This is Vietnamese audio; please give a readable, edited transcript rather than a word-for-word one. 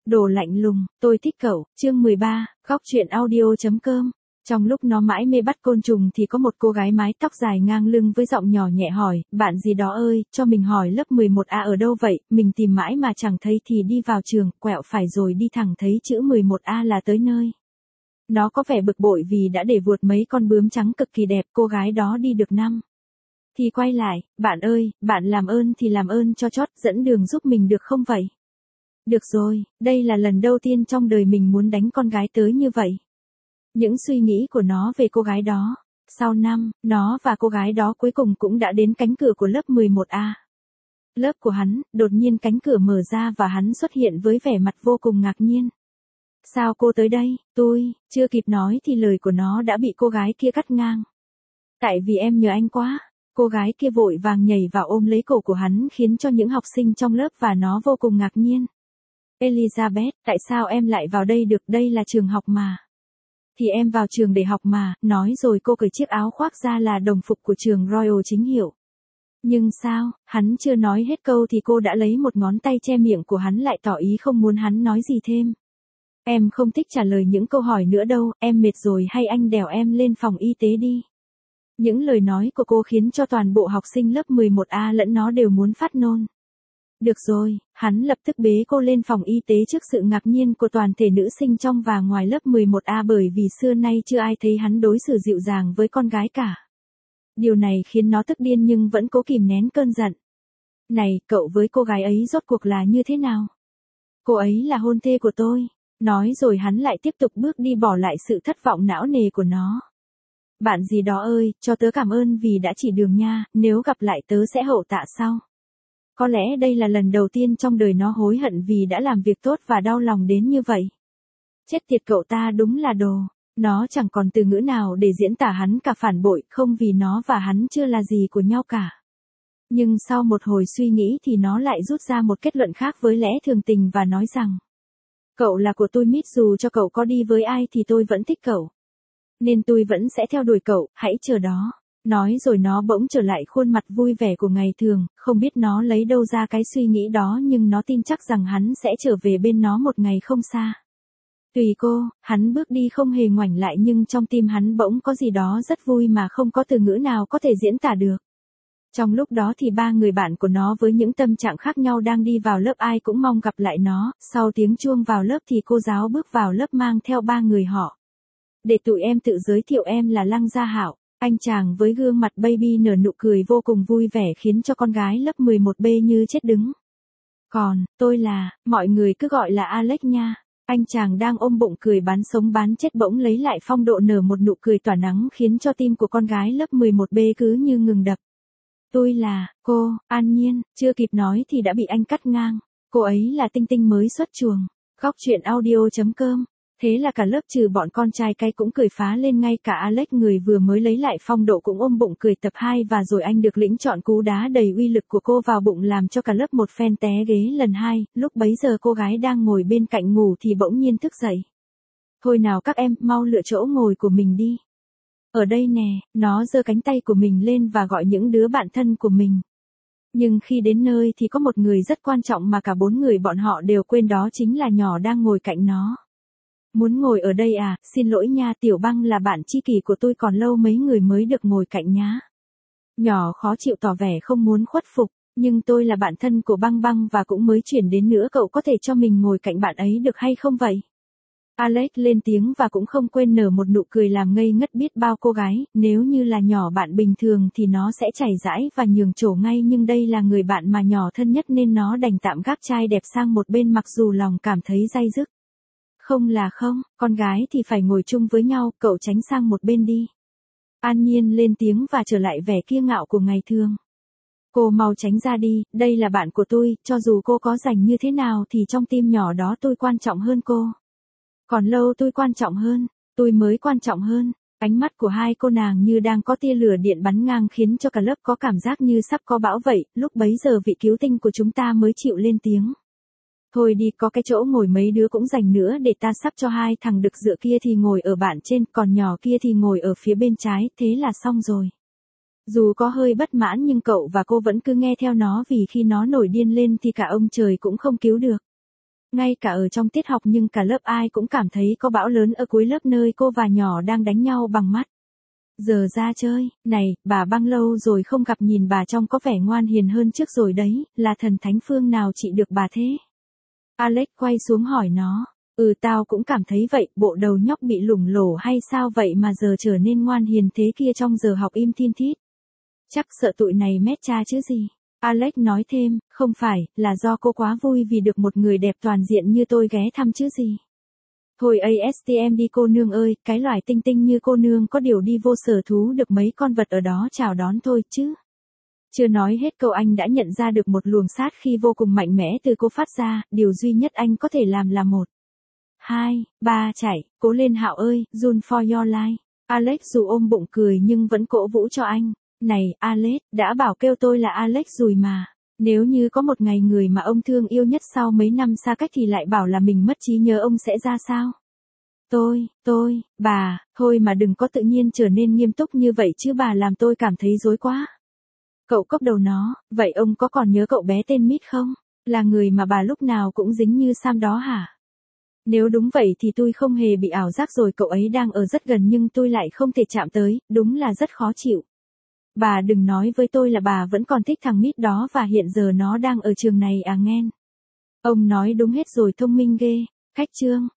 Đồ lạnh lùng, tôi thích cậu, chương 13, góc truyện audio.com. Trong lúc nó mãi mê bắt côn trùng thì có một cô gái mái tóc dài ngang lưng với giọng nhỏ nhẹ hỏi, bạn gì đó ơi, cho mình hỏi lớp 11A ở đâu vậy, mình tìm mãi mà chẳng thấy thì đi vào trường, quẹo phải rồi đi thẳng thấy chữ 11A là tới nơi. Nó có vẻ bực bội vì đã để vuột mấy con bướm trắng cực kỳ đẹp, cô gái đó đi được năm. Thì quay lại, bạn ơi, bạn làm ơn thì làm ơn cho chót, dẫn đường giúp mình được không vậy? Được rồi, đây là lần đầu tiên trong đời mình muốn đánh con gái tới như vậy. Những suy nghĩ của nó về cô gái đó. Sau năm, nó và cô gái đó cuối cùng cũng đã đến cánh cửa của lớp 11A. Lớp của hắn, đột nhiên cánh cửa mở ra và hắn xuất hiện với vẻ mặt vô cùng ngạc nhiên. Sao cô tới đây? Tôi, chưa kịp nói thì lời của nó đã bị cô gái kia cắt ngang. Tại vì em nhờ anh quá. Cô gái kia vội vàng nhảy vào ôm lấy cổ của hắn khiến cho những học sinh trong lớp và nó vô cùng ngạc nhiên. Elizabeth, tại sao em lại vào đây được, đây là trường học mà. Thì em vào trường để học mà, nói rồi cô cởi chiếc áo khoác ra là đồng phục của trường Royal chính hiệu. Nhưng sao, hắn chưa nói hết câu thì cô đã lấy một ngón tay che miệng của hắn lại tỏ ý không muốn hắn nói gì thêm. Em không thích trả lời những câu hỏi nữa đâu, em mệt rồi hay anh đèo em lên phòng y tế đi. Những lời nói của cô khiến cho toàn bộ học sinh lớp 11A lẫn nó đều muốn phát nôn. Được rồi, hắn lập tức bế cô lên phòng y tế trước sự ngạc nhiên của toàn thể nữ sinh trong và ngoài lớp 11A bởi vì xưa nay chưa ai thấy hắn đối xử dịu dàng với con gái cả. Điều này khiến nó tức điên nhưng vẫn cố kìm nén cơn giận. Này, cậu với cô gái ấy rốt cuộc là như thế nào? Cô ấy là hôn thê của tôi. Nói rồi hắn lại tiếp tục bước đi bỏ lại sự thất vọng não nề của nó. Bạn gì đó ơi, cho tớ cảm ơn vì đã chỉ đường nha, nếu gặp lại tớ sẽ hậu tạ sau. Có lẽ đây là lần đầu tiên trong đời nó hối hận vì đã làm việc tốt và đau lòng đến như vậy. Chết tiệt cậu ta đúng là đồ. Nó chẳng còn từ ngữ nào để diễn tả hắn cả phản bội, không vì nó và hắn chưa là gì của nhau cả. Nhưng sau một hồi suy nghĩ thì nó lại rút ra một kết luận khác với lẽ thường tình và nói rằng: Cậu là của tôi mít, dù cho cậu có đi với ai thì tôi vẫn thích cậu. Nên tôi vẫn sẽ theo đuổi cậu, hãy chờ đó. Nói rồi nó bỗng trở lại khuôn mặt vui vẻ của ngày thường, không biết nó lấy đâu ra cái suy nghĩ đó nhưng nó tin chắc rằng hắn sẽ trở về bên nó một ngày không xa. Tùy cô, hắn bước đi không hề ngoảnh lại nhưng trong tim hắn bỗng có gì đó rất vui mà không có từ ngữ nào có thể diễn tả được. Trong lúc đó thì ba người bạn của nó với những tâm trạng khác nhau đang đi vào lớp, ai cũng mong gặp lại nó. Sau tiếng chuông vào lớp thì cô giáo bước vào lớp mang theo ba người họ. Để tụi em tự giới thiệu, em là Lăng Gia Hạo. Anh chàng với gương mặt baby nở nụ cười vô cùng vui vẻ khiến cho con gái lớp 11B như chết đứng. Còn, tôi là, mọi người cứ gọi là Alex nha. Anh chàng đang ôm bụng cười bán sống bán chết bỗng lấy lại phong độ nở một nụ cười tỏa nắng khiến cho tim của con gái lớp 11B cứ như ngừng đập. Tôi là, cô, An Nhiên, chưa kịp nói thì đã bị anh cắt ngang. Cô ấy là Tinh Tinh mới xuất chuồng. Góc truyện audio.com. Thế là cả lớp trừ bọn con trai cay cũng cười phá lên, ngay cả Alex người vừa mới lấy lại phong độ cũng ôm bụng cười tập 2 và rồi anh được lĩnh chọn cú đá đầy uy lực của cô vào bụng làm cho cả lớp một phen té ghế lần 2, lúc bấy giờ cô gái đang ngồi bên cạnh ngủ thì bỗng nhiên thức dậy. Thôi nào các em, mau lựa chỗ ngồi của mình đi. Ở đây nè, nó giơ cánh tay của mình lên và gọi những đứa bạn thân của mình. Nhưng khi đến nơi thì có một người rất quan trọng mà cả 4 người bọn họ đều quên, đó chính là nhỏ đang ngồi cạnh nó. Muốn ngồi ở đây à, xin lỗi nha, Tiểu Băng là bạn tri kỷ của tôi, còn lâu mấy người mới được ngồi cạnh nhá. Nhỏ khó chịu tỏ vẻ không muốn khuất phục, nhưng tôi là bạn thân của Băng Băng và cũng mới chuyển đến nữa, cậu có thể cho mình ngồi cạnh bạn ấy được hay không vậy? Alex lên tiếng và cũng không quên nở một nụ cười làm ngây ngất biết bao cô gái. Nếu như là nhỏ bạn bình thường thì nó sẽ chảy rãi và nhường chỗ ngay, nhưng đây là người bạn mà nhỏ thân nhất nên nó đành tạm gác trai đẹp sang một bên mặc dù lòng cảm thấy day dứt. Không là không, con gái thì phải ngồi chung với nhau, cậu tránh sang một bên đi. An Nhiên lên tiếng và trở lại vẻ kiêu ngạo của ngày thường. Cô mau tránh ra đi, đây là bạn của tôi, cho dù cô có rảnh như thế nào thì trong tim nhỏ đó tôi quan trọng hơn cô. Còn lâu tôi quan trọng hơn, tôi mới quan trọng hơn. Ánh mắt của hai cô nàng như đang có tia lửa điện bắn ngang khiến cho cả lớp có cảm giác như sắp có bão vậy, lúc bấy giờ vị cứu tinh của chúng ta mới chịu lên tiếng. Thôi đi, có cái chỗ ngồi mấy đứa cũng dành nữa để ta sắp cho hai thằng đực dựa kia thì ngồi ở bạn trên, còn nhỏ kia thì ngồi ở phía bên trái, thế là xong rồi. Dù có hơi bất mãn nhưng cậu và cô vẫn cứ nghe theo nó vì khi nó nổi điên lên thì cả ông trời cũng không cứu được. Ngay cả ở trong tiết học nhưng cả lớp ai cũng cảm thấy có bão lớn ở cuối lớp nơi cô và nhỏ đang đánh nhau bằng mắt. Giờ ra chơi, này, bà băng lâu rồi không gặp nhìn bà trông có vẻ ngoan hiền hơn trước rồi đấy, là thần thánh phương nào trị được bà thế? Alex quay xuống hỏi nó. Tao cũng cảm thấy vậy, bộ đầu nhóc bị lủng lổ hay sao vậy mà giờ trở nên ngoan hiền thế kia trong giờ học im thin thít. Chắc sợ tụi này mét cha chứ gì. Alex nói thêm, không phải, là do cô quá vui vì được một người đẹp toàn diện như tôi ghé thăm chứ gì. Thôi ASTM đi cô nương ơi, cái loài tinh tinh như cô nương có điều đi vô sở thú được mấy con vật ở đó chào đón thôi chứ. Chưa nói hết câu anh đã nhận ra được một luồng sát khi vô cùng mạnh mẽ từ cô phát ra, điều duy nhất anh có thể làm là 1, 2, 3 chạy, cố lên Hạo ơi, run for your life. Alex dù ôm bụng cười nhưng vẫn cổ vũ cho anh. Này, Alex, đã bảo kêu tôi là Alex rồi mà. Nếu như có một ngày người mà ông thương yêu nhất sau mấy năm xa cách thì lại bảo là mình mất trí nhớ ông sẽ ra sao? Bà, thôi mà đừng có tự nhiên trở nên nghiêm túc như vậy chứ bà làm tôi cảm thấy rối quá. Cậu cốc đầu nó, vậy ông có còn nhớ cậu bé tên Mít không? Là người mà bà lúc nào cũng dính như Sam đó hả? Nếu đúng vậy thì tôi không hề bị ảo giác rồi, cậu ấy đang ở rất gần nhưng tôi lại không thể chạm tới, đúng là rất khó chịu. Bà đừng nói với tôi là bà vẫn còn thích thằng Mít đó và hiện giờ nó đang ở trường này à nghen. Ông nói đúng hết rồi, thông minh ghê. Khách chương.